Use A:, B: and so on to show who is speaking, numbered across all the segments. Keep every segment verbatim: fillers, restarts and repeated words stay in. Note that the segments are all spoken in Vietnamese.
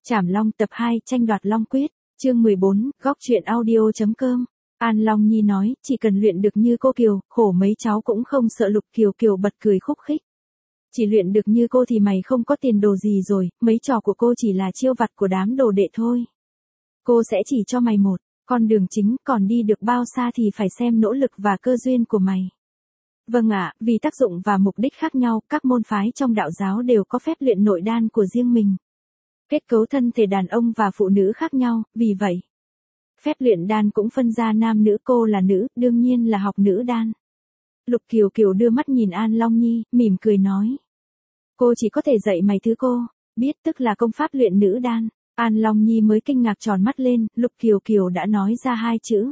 A: Trảm Long tập hai tranh đoạt Long Quyết, chương mười bốn, góc truyện audio.com. An Long Nhi nói, chỉ cần luyện được như cô Kiều, khổ mấy cháu cũng không sợ. Lục Kiều Kiều bật cười khúc khích. Chỉ luyện được như cô thì mày không có tiền đồ gì rồi, mấy trò của cô chỉ là chiêu vặt của đám đồ đệ thôi. Cô sẽ chỉ cho mày một con đường chính, còn đi được bao xa thì phải xem nỗ lực và cơ duyên của mày. Vâng ạ, vì tác dụng và mục đích khác nhau, các môn phái trong đạo giáo đều có phép luyện nội đan của riêng mình. Kết cấu thân thể đàn ông và phụ nữ khác nhau, vì vậy, phép luyện đan cũng phân ra nam nữ. Cô là nữ, đương nhiên là học nữ đan. Lục Kiều Kiều đưa mắt nhìn An Long Nhi, mỉm cười nói. Cô chỉ có thể dạy mày thứ cô biết, tức là công pháp luyện nữ đan. An Long Nhi mới kinh ngạc tròn mắt lên, Lục Kiều Kiều đã nói ra hai chữ.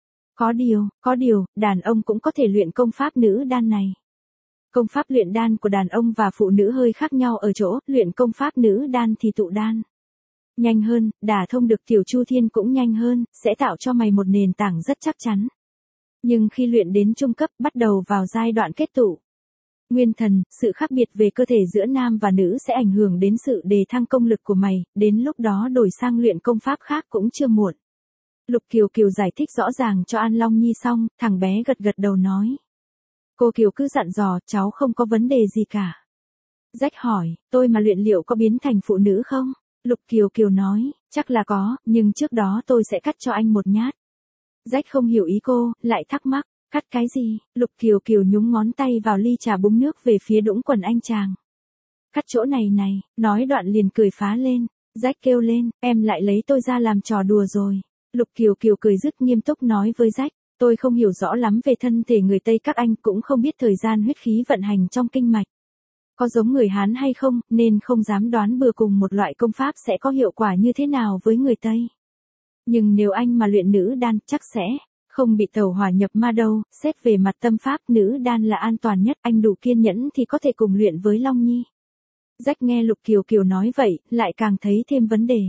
A: Có điều, có điều, đàn ông cũng có thể luyện công pháp nữ đan này. Công pháp luyện đan của đàn ông và phụ nữ hơi khác nhau ở chỗ, luyện công pháp nữ đan thì tụ đan nhanh hơn, đả thông được tiểu chu thiên cũng nhanh hơn, sẽ tạo cho mày một nền tảng rất chắc chắn. Nhưng khi luyện đến trung cấp, bắt đầu vào giai đoạn kết tụ nguyên thần, sự khác biệt về cơ thể giữa nam và nữ sẽ ảnh hưởng đến sự đề thăng công lực của mày, đến lúc đó đổi sang luyện công pháp khác cũng chưa muộn. Lục Kiều Kiều giải thích rõ ràng cho An Long Nhi xong, thằng bé gật gật đầu nói. Cô Kiều cứ dặn dò, cháu không có vấn đề gì cả. Rách hỏi, tôi mà luyện liệu có biến thành phụ nữ không? Lục Kiều Kiều nói, chắc là có, nhưng trước đó tôi sẽ cắt cho anh một nhát. Rách không hiểu ý cô, lại thắc mắc, cắt cái gì? Lục Kiều Kiều nhúng ngón tay vào ly trà búng nước về phía đũng quần anh chàng. Cắt chỗ này này, nói đoạn liền cười phá lên. Rách kêu lên, em lại lấy tôi ra làm trò đùa rồi. Lục Kiều Kiều cười dứt nghiêm túc nói với Rách, tôi không hiểu rõ lắm về thân thể người Tây các anh, cũng không biết thời gian huyết khí vận hành trong kinh mạch có giống người Hán hay không, nên không dám đoán bừa cùng một loại công pháp sẽ có hiệu quả như thế nào với người Tây. Nhưng nếu anh mà luyện nữ đan, chắc sẽ không bị tẩu hỏa nhập ma đâu. Xét về mặt tâm pháp, nữ đan là an toàn nhất, anh đủ kiên nhẫn thì có thể cùng luyện với Long Nhi. Rách nghe Lục Kiều Kiều nói vậy, lại càng thấy thêm vấn đề.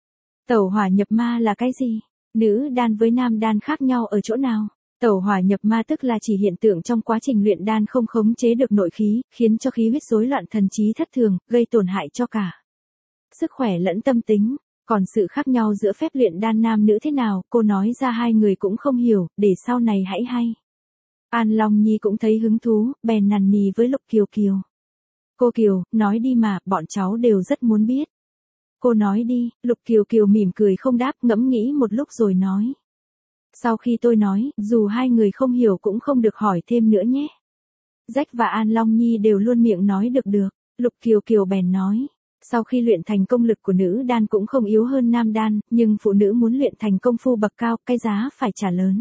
A: Tẩu hỏa nhập ma là cái gì? Nữ đan với nam đan khác nhau ở chỗ nào? Tẩu hỏa nhập ma tức là chỉ hiện tượng trong quá trình luyện đan không khống chế được nội khí, khiến cho khí huyết rối loạn, thần trí thất thường, gây tổn hại cho cả sức khỏe lẫn tâm tính. Còn sự khác nhau giữa phép luyện đan nam nữ thế nào, cô nói ra hai người cũng không hiểu, để sau này hãy hay. An Long Nhi cũng thấy hứng thú, bèn nằn nì với Lục Kiều Kiều. Cô Kiều, nói đi mà, bọn cháu đều rất muốn biết. Cô nói đi. Lục Kiều Kiều mỉm cười không đáp, ngẫm nghĩ một lúc rồi nói. Sau khi tôi nói, dù hai người không hiểu cũng không được hỏi thêm nữa nhé. Rách và An Long Nhi đều luôn miệng nói được được. Lục Kiều Kiều bèn nói. Sau khi luyện thành công lực của nữ đan cũng không yếu hơn nam đan, nhưng phụ nữ muốn luyện thành công phu bậc cao, cái giá phải trả lớn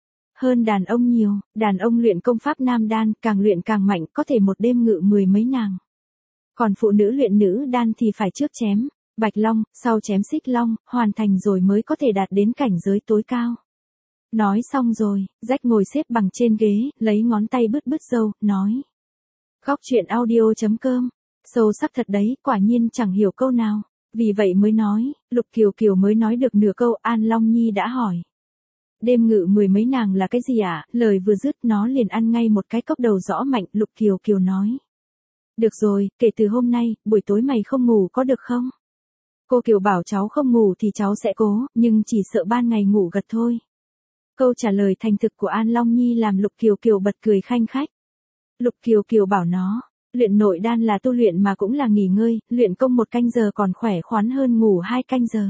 A: hơn đàn ông nhiều. Đàn ông luyện công pháp nam đan, càng luyện càng mạnh, có thể một đêm ngự mười mấy nàng. Còn phụ nữ luyện nữ đan thì phải trước chém Bạch Long, sau chém Xích Long, hoàn thành rồi mới có thể đạt đến cảnh giới tối cao. Nói xong rồi, Rách ngồi xếp bằng trên ghế, lấy ngón tay bứt bứt râu, nói. Góc truyện audio.com. Sâu sắc thật đấy, quả nhiên chẳng hiểu câu nào. Vì vậy mới nói, Lục Kiều Kiều mới nói được nửa câu, An Long Nhi đã hỏi. Đêm ngự mười mấy nàng là cái gì ạ? À? Lời vừa dứt nó liền ăn ngay một cái cốc đầu rõ mạnh. Lục Kiều Kiều nói. Được rồi, kể từ hôm nay, buổi tối mày không ngủ có được không? Cô Kiều bảo cháu không ngủ thì cháu sẽ cố, nhưng chỉ sợ ban ngày ngủ gật thôi. Câu trả lời thành thực của An Long Nhi làm Lục Kiều Kiều bật cười khanh khách. Lục Kiều Kiều bảo nó, luyện nội đan là tu luyện mà cũng là nghỉ ngơi, luyện công một canh giờ còn khỏe khoắn hơn ngủ hai canh giờ.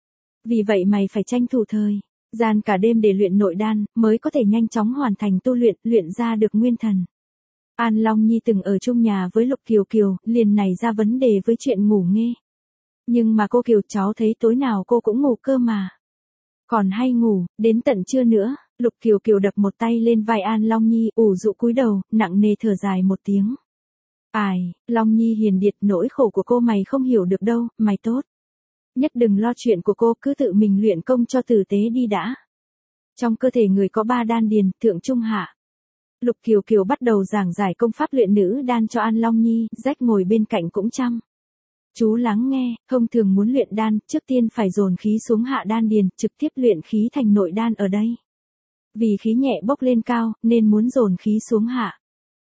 A: Vì vậy mày phải tranh thủ thời gian cả đêm để luyện nội đan, mới có thể nhanh chóng hoàn thành tu luyện, luyện ra được nguyên thần. An Long Nhi từng ở chung nhà với Lục Kiều Kiều, liền nảy ra vấn đề với chuyện ngủ nghe. Nhưng mà cô Kiều, cháu thấy tối nào cô cũng ngủ cơ mà. Còn hay ngủ, đến tận trưa nữa. Lục Kiều Kiều đập một tay lên vai An Long Nhi, ủ rũ cúi đầu, nặng nề thở dài một tiếng. Ai, Long Nhi hiền điệt, nỗi khổ của cô mày không hiểu được đâu, mày tốt nhất đừng lo chuyện của cô, cứ tự mình luyện công cho tử tế đi đã. Trong cơ thể người có ba đan điền, thượng trung hạ. Lục Kiều Kiều bắt đầu giảng giải công pháp luyện nữ đan cho An Long Nhi, Rách ngồi bên cạnh cũng chăm chú lắng nghe. Thông thường muốn luyện đan, trước tiên phải dồn khí xuống hạ đan điền, trực tiếp luyện khí thành nội đan ở đây. Vì khí nhẹ bốc lên cao, nên muốn dồn khí xuống hạ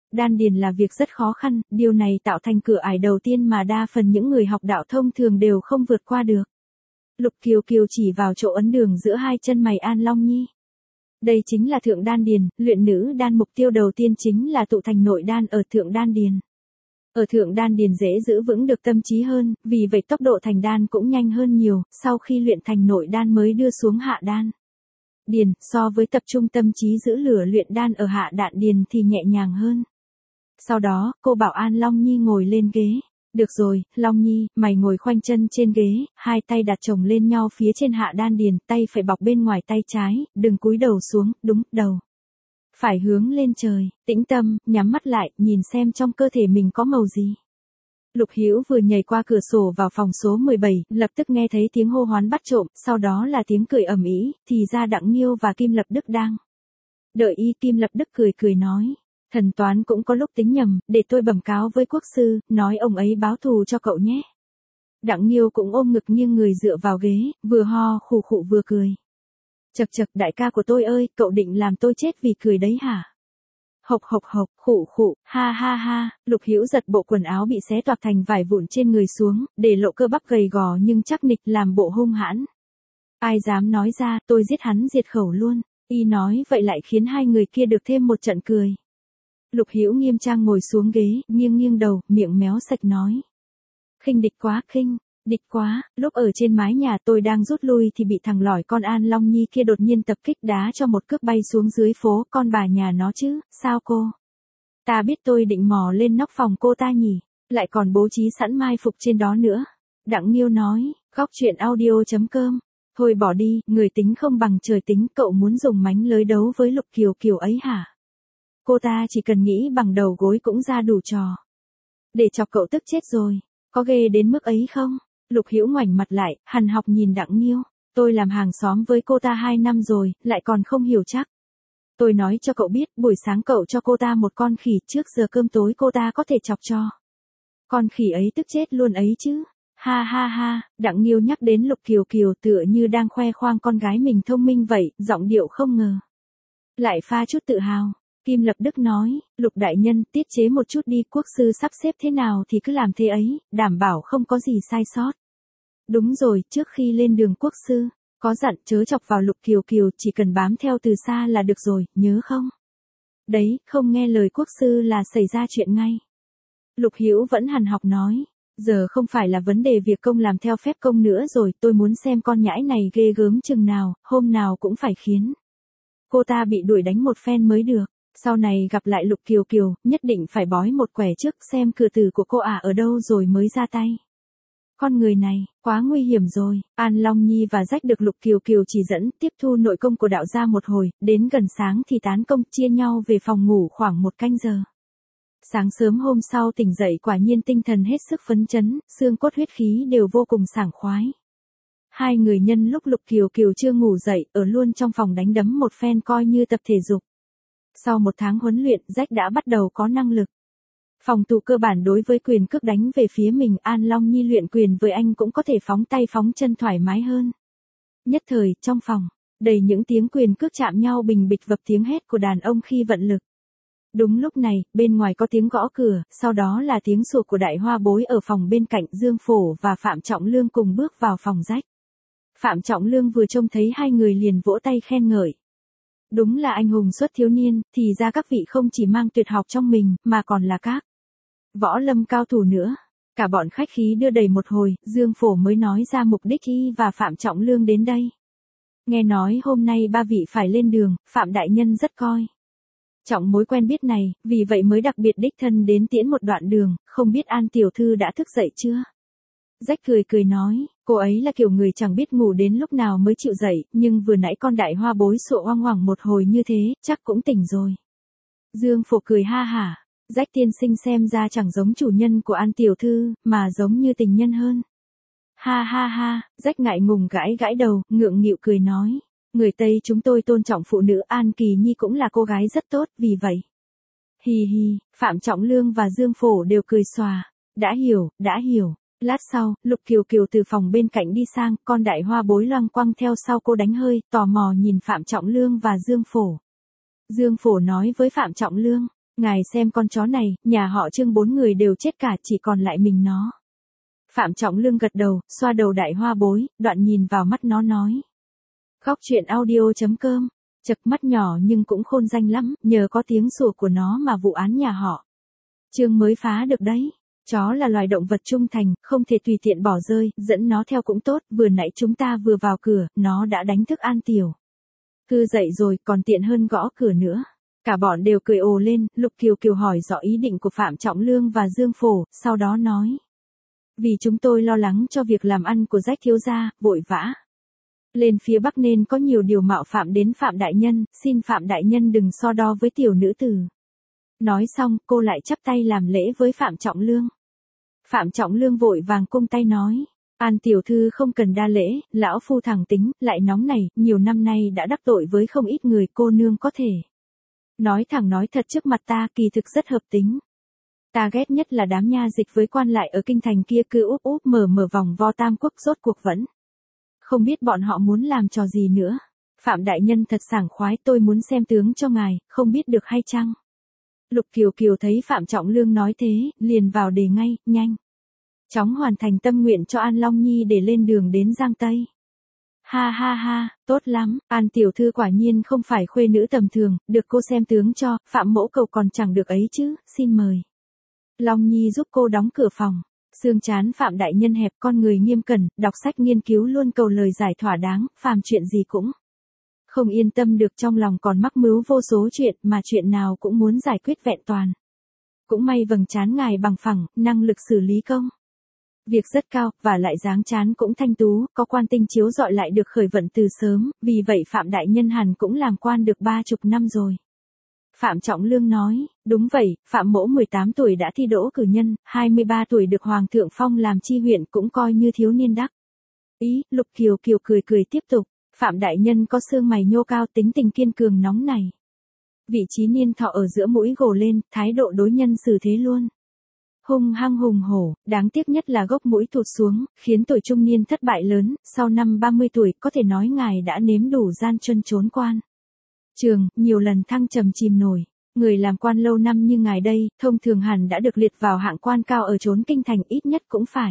A: Đan điền là việc rất khó khăn, điều này tạo thành cửa ải đầu tiên mà đa phần những người học đạo thông thường đều không vượt qua được. Lục Kiều Kiều chỉ vào chỗ ấn đường giữa hai chân mày An Long Nhi. Đây chính là thượng đan điền, luyện nữ đan mục tiêu đầu tiên chính là tụ thành nội đan ở thượng đan điền. Ở thượng đan điền dễ giữ vững được tâm trí hơn, vì vậy tốc độ thành đan cũng nhanh hơn nhiều, sau khi luyện thành nội đan mới đưa xuống hạ đan. Điền, so với tập trung tâm trí giữ lửa luyện đan ở hạ đạn điền thì nhẹ nhàng hơn. Sau đó, cô bảo An Long Nhi ngồi lên ghế. Được rồi, Long Nhi, mày ngồi khoanh chân trên ghế, hai tay đặt chồng lên nhau phía trên hạ đan điền, tay phải bọc bên ngoài tay trái, đừng cúi đầu xuống, đúng, đầu phải hướng lên trời, tĩnh tâm, nhắm mắt lại, nhìn xem trong cơ thể mình có màu gì. Lục Hữu vừa nhảy qua cửa sổ vào phòng số mười bảy, lập tức nghe thấy tiếng hô hoán bắt trộm, sau đó là tiếng cười ầm ĩ, thì ra Đặng Nghiêu và Kim Lập Đức đang đợi y. Kim Lập Đức cười cười nói, thần toán cũng có lúc tính nhầm, để tôi bẩm cáo với quốc sư, nói ông ấy báo thù cho cậu nhé. Đặng Nghiêu cũng ôm ngực nghiêng người dựa vào ghế, vừa ho khụ khụ vừa cười. Chậc chậc, đại ca của tôi ơi, cậu định làm tôi chết vì cười đấy hả? Hộc hộc hộc, khụ khụ, ha ha ha. Lục Hữu giật bộ quần áo bị xé toạc thành vải vụn trên người xuống, để lộ cơ bắp gầy gò nhưng chắc nịch, làm bộ hung hãn. Ai dám nói ra, tôi giết hắn diệt khẩu luôn. Y nói vậy lại khiến hai người kia được thêm một trận cười. Lục Hữu nghiêm trang ngồi xuống ghế, nghiêng nghiêng đầu, miệng méo sạch nói. Khinh địch quá, khinh địch quá. Lúc ở trên mái nhà tôi đang rút lui thì bị thằng lỏi con An Long Nhi kia đột nhiên tập kích, đá cho một cước bay xuống dưới phố. Con bà nhà nó chứ, sao cô ta biết tôi định mò lên nóc phòng cô ta nhỉ, lại còn bố trí sẵn mai phục trên đó nữa. Đặng Nghiêu nói, góc truyện audio chấm com. Thôi bỏ đi, người tính không bằng trời tính, cậu muốn dùng mánh lới đấu với Lục Kiều Kiều ấy hả? Cô ta chỉ cần nghĩ bằng đầu gối cũng ra đủ trò. Để chọc cậu tức chết rồi, có ghê đến mức ấy không? Lục Hữu ngoảnh mặt lại, hằn học nhìn Đặng Nghiêu. Tôi làm hàng xóm với cô ta hai năm rồi, lại còn không hiểu chắc. Tôi nói cho cậu biết, buổi sáng cậu cho cô ta một con khỉ, trước giờ cơm tối cô ta có thể chọc cho con khỉ ấy tức chết luôn ấy chứ. Ha ha ha, Đặng Nghiêu nhắc đến Lục Kiều Kiều tựa như đang khoe khoang con gái mình thông minh vậy, giọng điệu không ngờ lại pha chút tự hào. Kim Lập Đức nói, Lục đại nhân, tiết chế một chút đi, quốc sư sắp xếp thế nào thì cứ làm thế ấy, đảm bảo không có gì sai sót. Đúng rồi, trước khi lên đường quốc sư có dặn chớ chọc vào Lục Kiều Kiều, chỉ cần bám theo từ xa là được rồi, nhớ không? Đấy, không nghe lời quốc sư là xảy ra chuyện ngay. Lục Hữu vẫn hằn học nói, giờ không phải là vấn đề việc công làm theo phép công nữa rồi, tôi muốn xem con nhãi này ghê gớm chừng nào, hôm nào cũng phải khiến cô ta bị đuổi đánh một phen mới được. Sau này gặp lại Lục Kiều Kiều, nhất định phải bói một quẻ trước xem cửa tử của cô ả ở đâu rồi mới ra tay. Con người này, quá nguy hiểm rồi. An Long Nhi và Rách được Lục Kiều Kiều chỉ dẫn, tiếp thu nội công của đạo gia một hồi, đến gần sáng thì tán công, chia nhau về phòng ngủ khoảng một canh giờ. Sáng sớm hôm sau tỉnh dậy quả nhiên tinh thần hết sức phấn chấn, xương cốt huyết khí đều vô cùng sảng khoái. Hai người nhân lúc Lục Kiều Kiều chưa ngủ dậy, ở luôn trong phòng đánh đấm một phen coi như tập thể dục. Sau một tháng huấn luyện, Rách đã bắt đầu có năng lực phòng thủ cơ bản đối với quyền cước đánh về phía mình. An Long Nhi luyện quyền với anh cũng có thể phóng tay phóng chân thoải mái hơn. Nhất thời, trong phòng đầy những tiếng quyền cước chạm nhau bình bịch vập tiếng hét của đàn ông khi vận lực. Đúng lúc này, bên ngoài có tiếng gõ cửa, sau đó là tiếng sủa của Đại Hoa Bối ở phòng bên cạnh. Dương Phổ và Phạm Trọng Lương cùng bước vào phòng Rách. Phạm Trọng Lương vừa trông thấy hai người liền vỗ tay khen ngợi. Đúng là anh hùng xuất thiếu niên, thì ra các vị không chỉ mang tuyệt học trong mình, mà còn là các võ lâm cao thủ nữa. Cả bọn khách khí đưa đầy một hồi, Dương Phổ mới nói ra mục đích y và Phạm Trọng Lương đến đây. Nghe nói hôm nay ba vị phải lên đường, Phạm đại nhân rất coi trọng mối quen biết này, vì vậy mới đặc biệt đích thân đến tiễn một đoạn đường, không biết An tiểu thư đã thức dậy chưa? Rách cười cười nói, cô ấy là kiểu người chẳng biết ngủ đến lúc nào mới chịu dậy, nhưng vừa nãy con Đại Hoa Bối sủa oang oảng một hồi như thế, chắc cũng tỉnh rồi. Dương Phổ cười ha hả, Rách tiên sinh xem ra chẳng giống chủ nhân của An tiểu thư, mà giống như tình nhân hơn. Ha ha ha, Rách ngại ngùng gãi gãi đầu, ngượng nghịu cười nói, người Tây chúng tôi tôn trọng phụ nữ, An Kỳ Nhi cũng là cô gái rất tốt, vì vậy. Hì hì, Phạm Trọng Lương và Dương Phổ đều cười xòa, đã hiểu, đã hiểu. Lát sau, Lục Kiều Kiều từ phòng bên cạnh đi sang, con Đại Hoa Bối loăng quăng theo sau cô đánh hơi, tò mò nhìn Phạm Trọng Lương và Dương Phổ. Dương Phổ nói với Phạm Trọng Lương, Ngài xem con chó này, nhà họ Trương bốn người đều chết cả, chỉ còn lại mình nó. Phạm Trọng Lương gật đầu, xoa đầu đại hoa bối, đoạn nhìn vào mắt nó nói. Góc truyện audio.com, chật mắt nhỏ nhưng cũng khôn danh lắm, nhờ có tiếng sủa của nó mà vụ án nhà họ Trương mới phá được đấy. Chó là loài động vật trung thành, không thể tùy tiện bỏ rơi, dẫn nó theo cũng tốt, vừa nãy chúng ta vừa vào cửa, nó đã đánh thức An Tiểu Thư dậy rồi, còn tiện hơn gõ cửa nữa. Cả bọn đều cười ồ lên, Lục Kiều Kiều hỏi rõ ý định của Phạm Trọng Lương và Dương Phổ, sau đó nói. Vì chúng tôi lo lắng cho việc làm ăn của Rách thiếu gia, vội vã lên phía Bắc nên có nhiều điều mạo phạm đến Phạm đại nhân, xin Phạm đại nhân đừng so đo với tiểu nữ tử. Nói xong, cô lại chắp tay làm lễ với Phạm Trọng Lương. Phạm Trọng Lương vội vàng cung tay nói. An tiểu thư không cần đa lễ, lão phu thẳng tính, lại nóng này, nhiều năm nay đã đắc tội với không ít người, cô nương có thể nói thẳng nói thật trước mặt ta, kỳ thực rất hợp tính. Ta ghét nhất là đám nha dịch với quan lại ở kinh thành kia cứ úp úp mở mở vòng vo tam quốc, rốt cuộc vẫn không biết bọn họ muốn làm trò gì nữa. Phạm đại nhân thật sảng khoái, tôi muốn xem tướng cho ngài, không biết được hay chăng? Lục Kiều Kiều thấy Phạm Trọng Lương nói thế, liền vào đề ngay, nhanh chóng hoàn thành tâm nguyện cho An Long Nhi để lên đường đến Giang Tây. Ha ha ha, tốt lắm, An tiểu thư quả nhiên không phải khuê nữ tầm thường, được cô xem tướng cho, Phạm mẫu cầu còn chẳng được ấy chứ, xin mời. Long Nhi giúp cô đóng cửa phòng. Xương chán Phạm đại nhân hẹp, con người nghiêm cẩn, đọc sách nghiên cứu luôn cầu lời giải thỏa đáng, phàm chuyện gì cũng không yên tâm được, trong lòng còn mắc mứu vô số chuyện, mà chuyện nào cũng muốn giải quyết vẹn toàn. Cũng may vầng trán ngài bằng phẳng, năng lực xử lý công việc rất cao, và lại dáng trán cũng thanh tú, có quan tinh chiếu rọi lại được khởi vận từ sớm, vì vậy Phạm đại nhân hẳn cũng làm quan được ba chục năm rồi. Phạm Trọng Lương nói, đúng vậy, Phạm mẫu mười tám tuổi đã thi đỗ cử nhân, hai mươi ba tuổi được Hoàng thượng phong làm chi huyện, cũng coi như thiếu niên đắc ý. Lục Kiều Kiều cười cười tiếp tục, Phạm đại nhân có xương mày nhô cao, tính tình kiên cường nóng này. Vị trí niên thọ ở giữa mũi gồ lên, thái độ đối nhân xử thế luôn hung hăng hùng hổ, đáng tiếc nhất là gốc mũi tụt xuống, khiến tuổi trung niên thất bại lớn, sau năm ba mươi tuổi có thể nói ngài đã nếm đủ gian truân trốn quan trường, nhiều lần thăng trầm chìm nổi. Người làm quan lâu năm như ngài đây, thông thường hẳn đã được liệt vào hạng quan cao ở chốn kinh thành, ít nhất cũng phải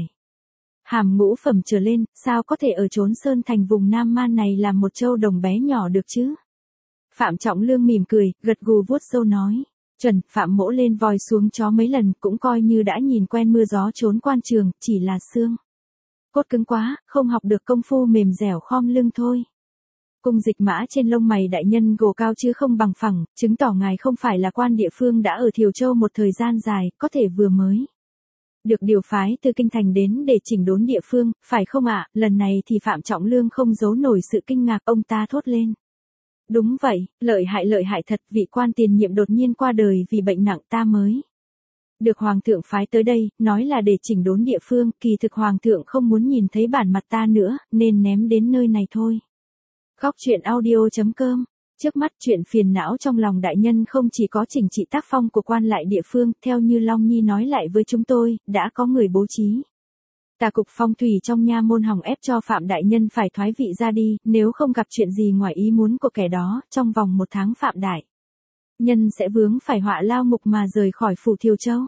A: hàm ngũ phẩm trở lên, sao có thể ở chốn sơn thành vùng Nam Man này làm một châu đồng bé nhỏ được chứ? Phạm Trọng Lương mỉm cười, gật gù vuốt râu nói. Chuẩn, Phạm mỗ lên voi xuống chó mấy lần, cũng coi như đã nhìn quen mưa gió chốn quan trường, chỉ là xương cốt cứng quá, không học được công phu mềm dẻo khom lưng thôi. Cung dịch mã trên lông mày đại nhân gồ cao chứ không bằng phẳng, chứng tỏ ngài không phải là quan địa phương đã ở Thiều Châu một thời gian dài, có thể vừa mới được điều phái từ kinh thành đến để chỉnh đốn địa phương, phải không ạ? Lần này thì Phạm Trọng Lương không giấu nổi sự kinh ngạc, ông ta thốt lên. Đúng vậy, lợi hại lợi hại thật, vị quan tiền nhiệm đột nhiên qua đời vì bệnh nặng, ta mới được Hoàng thượng phái tới đây, nói là để chỉnh đốn địa phương, kỳ thực Hoàng thượng không muốn nhìn thấy bản mặt ta nữa, nên ném đến nơi này thôi. Góc truyện audio.com, trước mắt chuyện phiền não trong lòng đại nhân không chỉ có chỉnh trị tác phong của quan lại địa phương, theo như Long Nhi nói lại với chúng tôi, đã có người bố trí tà cục phong thủy trong nha môn hòng ép cho Phạm đại nhân phải thoái vị ra đi, nếu không gặp chuyện gì ngoài ý muốn của kẻ đó, trong vòng một tháng Phạm đại nhân sẽ vướng phải họa lao ngục mà rời khỏi phủ Thiều Châu.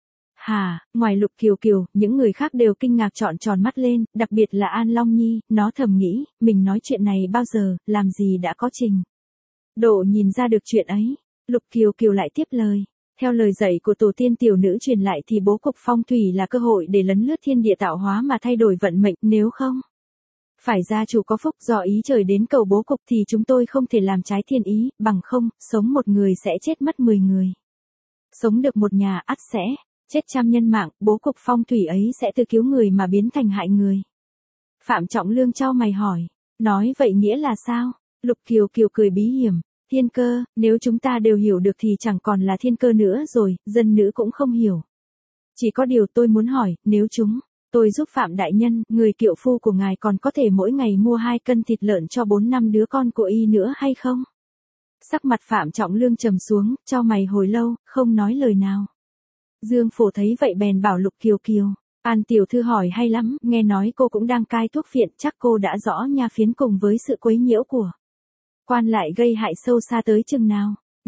A: Hà, ngoài Lục Kiều Kiều, những người khác đều kinh ngạc trọn tròn mắt lên, đặc biệt là An Long Nhi, nó thầm nghĩ, mình nói chuyện này bao giờ, làm gì đã có trình độ nhìn ra được chuyện ấy. Lục Kiều Kiều lại tiếp lời. Theo lời dạy của tổ tiên tiểu nữ truyền lại thì bố cục phong thủy là cơ hội để lấn lướt thiên địa tạo hóa mà thay đổi vận mệnh, nếu không phải gia chủ có phúc do ý trời đến cầu bố cục thì chúng tôi không thể làm trái thiên ý, bằng không, sống một người sẽ chết mất mười người. Sống được một nhà ắt sẽ chết trăm nhân mạng, bố cục phong thủy ấy sẽ từ cứu người mà biến thành hại người. Phạm Trọng Lương chau mày hỏi, nói vậy nghĩa là sao? Lục Kiều Kiều cười bí hiểm. Thiên cơ, nếu chúng ta đều hiểu được thì chẳng còn là thiên cơ nữa rồi, dân nữ cũng không hiểu. Chỉ có điều tôi muốn hỏi, nếu chúng tôi giúp Phạm đại nhân, người kiệu phu của ngài còn có thể mỗi ngày mua hai cân thịt lợn cho bốn năm đứa con của y nữa hay không? Sắc mặt Phạm Trọng Lương trầm xuống, chau mày hồi lâu, không nói lời nào. Dương Phổ thấy vậy bèn bảo Lục Kiều Kiều, An tiểu thư hỏi hay lắm, nghe nói cô cũng đang cai thuốc phiện, chắc cô đã rõ nha phiến cùng với sự quấy nhiễu của quan lại gây hại sâu xa tới chừng nào.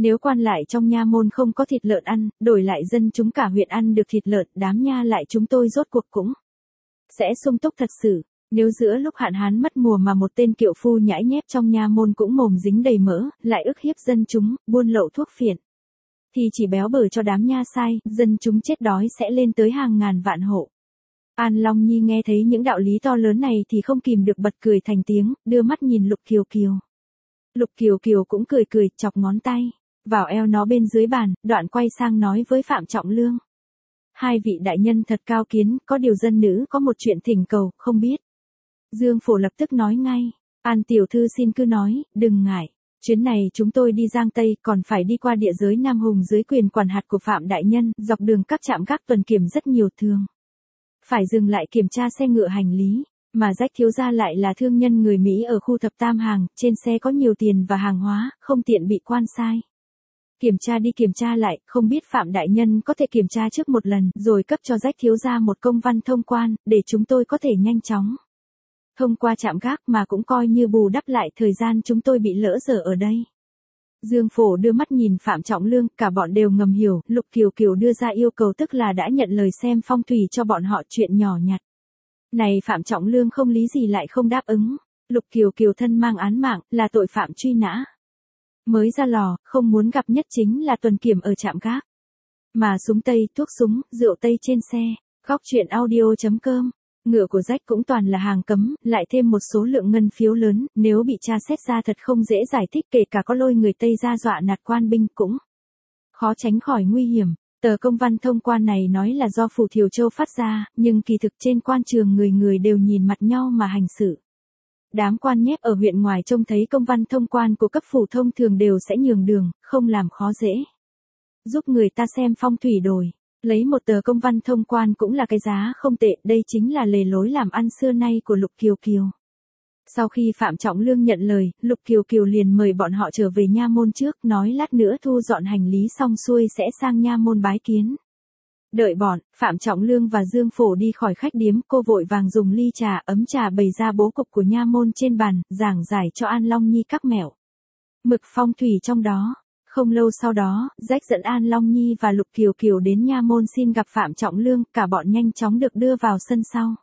A: Nếu quan lại trong nha môn không có thịt lợn ăn, đổi lại dân chúng cả huyện ăn được thịt lợn, đám nha lại chúng tôi rốt cuộc cũng sẽ sung túc thật sự. Nếu giữa lúc hạn hán mất mùa mà một tên kiệu phu nhãi nhép trong nha môn cũng mồm dính đầy mỡ, lại ức hiếp dân chúng, buôn lậu thuốc phiện, thì chỉ béo bở cho đám nha sai, dân chúng chết đói sẽ lên tới hàng ngàn vạn hộ. An Long Nhi nghe thấy những đạo lý to lớn này thì không kìm được bật cười thành tiếng, đưa mắt nhìn Lục Kiều Kiều. Lục Kiều Kiều cũng cười cười, chọc ngón tay vào eo nó bên dưới bàn, đoạn quay sang nói với Phạm Trọng Lương. Hai vị đại nhân thật cao kiến, có điều dân nữ có một chuyện thỉnh cầu, không biết. Dương Phổ lập tức nói ngay, An tiểu thư xin cứ nói, đừng ngại. Chuyến này chúng tôi đi Giang Tây còn phải đi qua địa giới Nam Hùng dưới quyền quản hạt của Phạm đại nhân, dọc đường các trạm gác tuần kiểm rất nhiều thường. Phải dừng lại kiểm tra xe ngựa hành lý, mà Rách thiếu gia lại là thương nhân người Mỹ ở khu thập tam hàng, trên xe có nhiều tiền và hàng hóa, không tiện bị quan sai. Kiểm tra đi kiểm tra lại, không biết Phạm đại nhân có thể kiểm tra trước một lần, rồi cấp cho Rách thiếu gia một công văn thông quan, để chúng tôi có thể nhanh chóng thông qua trạm gác mà cũng coi như bù đắp lại thời gian chúng tôi bị lỡ dở ở đây. Dương Phổ đưa mắt nhìn Phạm Trọng Lương, cả bọn đều ngầm hiểu, Lục Kiều Kiều đưa ra yêu cầu tức là đã nhận lời xem phong thủy cho bọn họ chuyện nhỏ nhặt. Này Phạm Trọng Lương không lý gì lại không đáp ứng, Lục Kiều Kiều thân mang án mạng, là tội phạm truy nã. Mới ra lò, không muốn gặp nhất chính là tuần kiểm ở trạm gác. Mà súng Tây, thuốc súng, rượu Tây trên xe, góc truyện audio chấm com. Ngựa của Rách cũng toàn là hàng cấm, lại thêm một số lượng ngân phiếu lớn, nếu bị tra xét ra thật không dễ giải thích, kể cả có lôi người Tây ra dọa nạt quan binh cũng khó tránh khỏi nguy hiểm. Tờ công văn thông quan này nói là do Phủ Thiều Châu phát ra, nhưng kỳ thực trên quan trường người người đều nhìn mặt nhau mà hành xử. Đám quan nhép ở huyện ngoài trông thấy công văn thông quan của cấp phủ thông thường đều sẽ nhường đường, không làm khó dễ, giúp người ta xem phong thủy đồi. Lấy một tờ công văn thông quan cũng là cái giá không tệ, đây chính là lề lối làm ăn xưa nay của Lục Kiều Kiều. Sau khi Phạm Trọng Lương nhận lời, Lục Kiều Kiều liền mời bọn họ trở về nha môn trước, nói lát nữa thu dọn hành lý xong xuôi sẽ sang nha môn bái kiến. Đợi bọn, Phạm Trọng Lương và Dương Phổ đi khỏi khách điếm, cô vội vàng dùng ly trà, ấm trà bày ra bố cục của nha môn trên bàn, giảng giải cho An Long Nhi các mẹo mực phong thủy trong đó. Không lâu sau đó, Rách dẫn An Long Nhi và Lục Kiều Kiều đến nha môn xin gặp Phạm Trọng Lương, cả bọn nhanh chóng được đưa vào sân sau.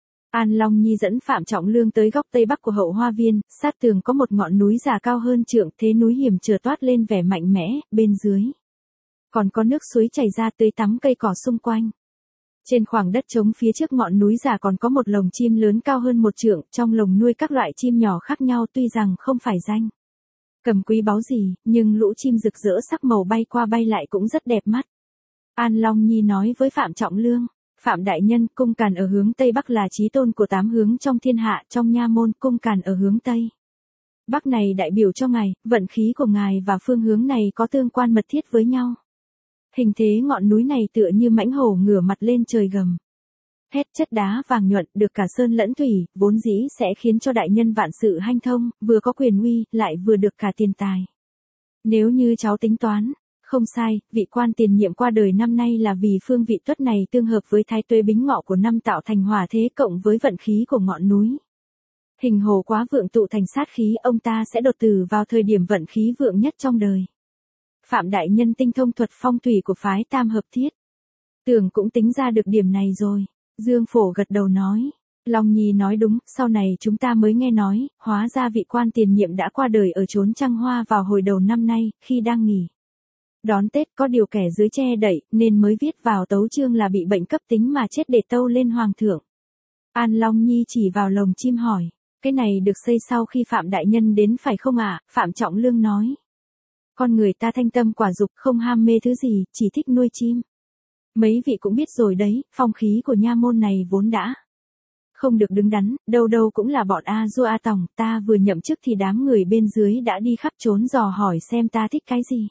A: An Long Nhi dẫn Phạm Trọng Lương tới góc tây bắc của hậu hoa viên, sát tường có một ngọn núi già cao hơn trượng, thế núi hiểm trở toát lên vẻ mạnh mẽ, bên dưới còn có nước suối chảy ra tưới tắm cây cỏ xung quanh. Trên khoảng đất trống phía trước ngọn núi già còn có một lồng chim lớn cao hơn một trượng, trong lồng nuôi các loại chim nhỏ khác nhau, tuy rằng không phải danh cầm quý báu gì, nhưng lũ chim rực rỡ sắc màu bay qua bay lại cũng rất đẹp mắt. An Long Nhi nói với Phạm Trọng Lương, Phạm đại nhân, cung càn ở hướng Tây Bắc là chí tôn của tám hướng trong thiên hạ, trong nha môn cung càn ở hướng Tây Bắc này đại biểu cho ngài, vận khí của ngài và phương hướng này có tương quan mật thiết với nhau. Hình thế ngọn núi này tựa như mãnh hổ ngửa mặt lên trời gầm hét, chất đá vàng nhuận, được cả sơn lẫn thủy, vốn dĩ sẽ khiến cho đại nhân vạn sự hanh thông, vừa có quyền uy, lại vừa được cả tiền tài. Nếu như cháu tính toán, không sai, vị quan tiền nhiệm qua đời năm nay là vì phương vị tuất này tương hợp với thái tuế bính ngọ của năm tạo thành hỏa thế cộng với vận khí của ngọn núi. Hình hồ quá vượng tụ thành sát khí, ông ta sẽ đột tử vào thời điểm vận khí vượng nhất trong đời. Phạm đại nhân tinh thông thuật phong thủy của phái tam hợp thiết. Tưởng cũng tính ra được điểm này rồi. Dương Phổ gật đầu nói. Long Nhi nói đúng, sau này chúng ta mới nghe nói, hóa ra vị quan tiền nhiệm đã qua đời ở chốn Trăng Hoa vào hồi đầu năm nay, khi đang nghỉ đón Tết, có điều kẻ dưới che đậy, nên mới viết vào tấu chương là bị bệnh cấp tính mà chết để tâu lên hoàng thượng. An Long Nhi chỉ vào lồng chim hỏi, cái này được xây sau khi Phạm đại nhân đến phải không ạ? À? Phạm Trọng Lương nói. Con người ta thanh tâm quả dục, không ham mê thứ gì, chỉ thích nuôi chim. Mấy vị cũng biết rồi đấy, phong khí của nha môn này vốn đã không được đứng đắn, đâu đâu cũng là bọn A Du A Tòng, ta vừa nhậm chức thì đám người bên dưới đã đi khắp trốn dò hỏi xem ta thích cái gì.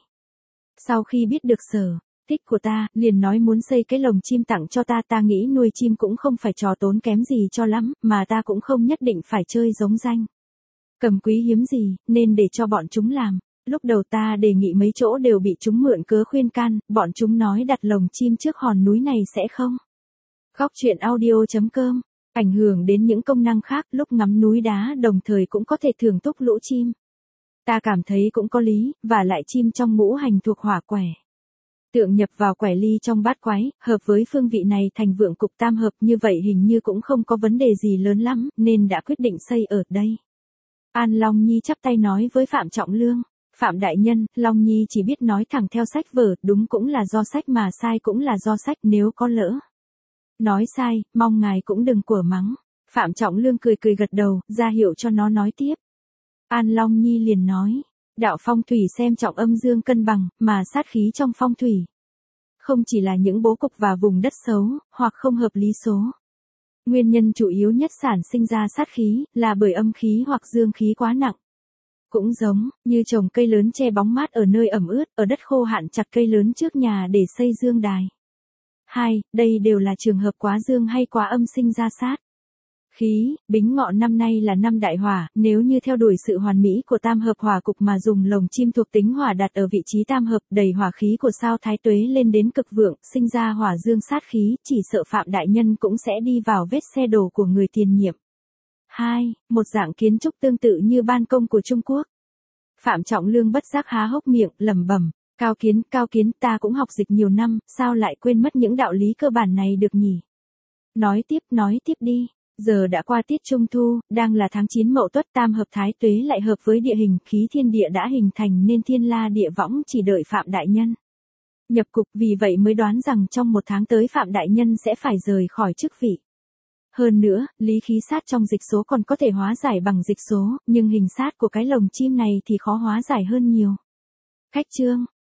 A: Sau khi biết được sở thích của ta, liền nói muốn xây cái lồng chim tặng cho ta, ta nghĩ nuôi chim cũng không phải trò tốn kém gì cho lắm, mà ta cũng không nhất định phải chơi giống danh cầm quý hiếm gì, nên để cho bọn chúng làm. Lúc đầu ta đề nghị mấy chỗ đều bị chúng mượn cớ khuyên can, bọn chúng nói đặt lồng chim trước hòn núi này sẽ không. Góc truyện audio chấm com, ảnh hưởng đến những công năng khác, lúc ngắm núi đá đồng thời cũng có thể thưởng thức lũ chim. Ta cảm thấy cũng có lý, và lại chim trong ngũ hành thuộc hỏa quẻ. Tượng nhập vào quẻ ly trong bát quái, hợp với phương vị này thành vượng cục tam hợp, như vậy hình như cũng không có vấn đề gì lớn lắm, nên đã quyết định xây ở đây. An Long Nhi chắp tay nói với Phạm Trọng Lương. Phạm đại nhân, Long Nhi chỉ biết nói thẳng theo sách vở, đúng cũng là do sách mà sai cũng là do sách, nếu có lỡ nói sai, mong ngài cũng đừng của mắng. Phạm Trọng Lương cười cười gật đầu, ra hiệu cho nó nói tiếp. An Long Nhi liền nói, đạo phong thủy xem trọng âm dương cân bằng, mà sát khí trong phong thủy không chỉ là những bố cục và vùng đất xấu, hoặc không hợp lý số. Nguyên nhân chủ yếu nhất sản sinh ra sát khí, là bởi âm khí hoặc dương khí quá nặng. Cũng giống như trồng cây lớn che bóng mát ở nơi ẩm ướt, ở đất khô hạn chặt cây lớn trước nhà để xây dương đài. Hai, đây đều là trường hợp quá dương hay quá âm sinh ra sát khí. Bính Ngọ năm nay là năm đại hỏa, nếu như theo đuổi sự hoàn mỹ của tam hợp hỏa cục mà dùng lồng chim thuộc tính hỏa đặt ở vị trí tam hợp, đầy hỏa khí của sao Thái Tuế lên đến cực vượng, sinh ra hỏa dương sát khí, chỉ sợ Phạm đại nhân cũng sẽ đi vào vết xe đổ của người tiền nhiệm. Hai, một dạng kiến trúc tương tự như ban công của Trung Quốc. Phạm Trọng Lương bất giác há hốc miệng, lẩm bẩm, Cao Kiến, Cao Kiến, ta cũng học dịch nhiều năm, sao lại quên mất những đạo lý cơ bản này được nhỉ? Nói tiếp, nói tiếp đi. Giờ đã qua tiết trung thu, đang là tháng chín Mậu Tuất, tam hợp Thái Tuế lại hợp với địa hình, khí thiên địa đã hình thành nên thiên la địa võng chỉ đợi Phạm đại nhân nhập cục, vì vậy mới đoán rằng trong một tháng tới Phạm đại nhân sẽ phải rời khỏi chức vị. Hơn nữa, lý khí sát trong dịch số còn có thể hóa giải bằng dịch số, nhưng hình sát của cái lồng chim này thì khó hóa giải hơn nhiều. Khách chương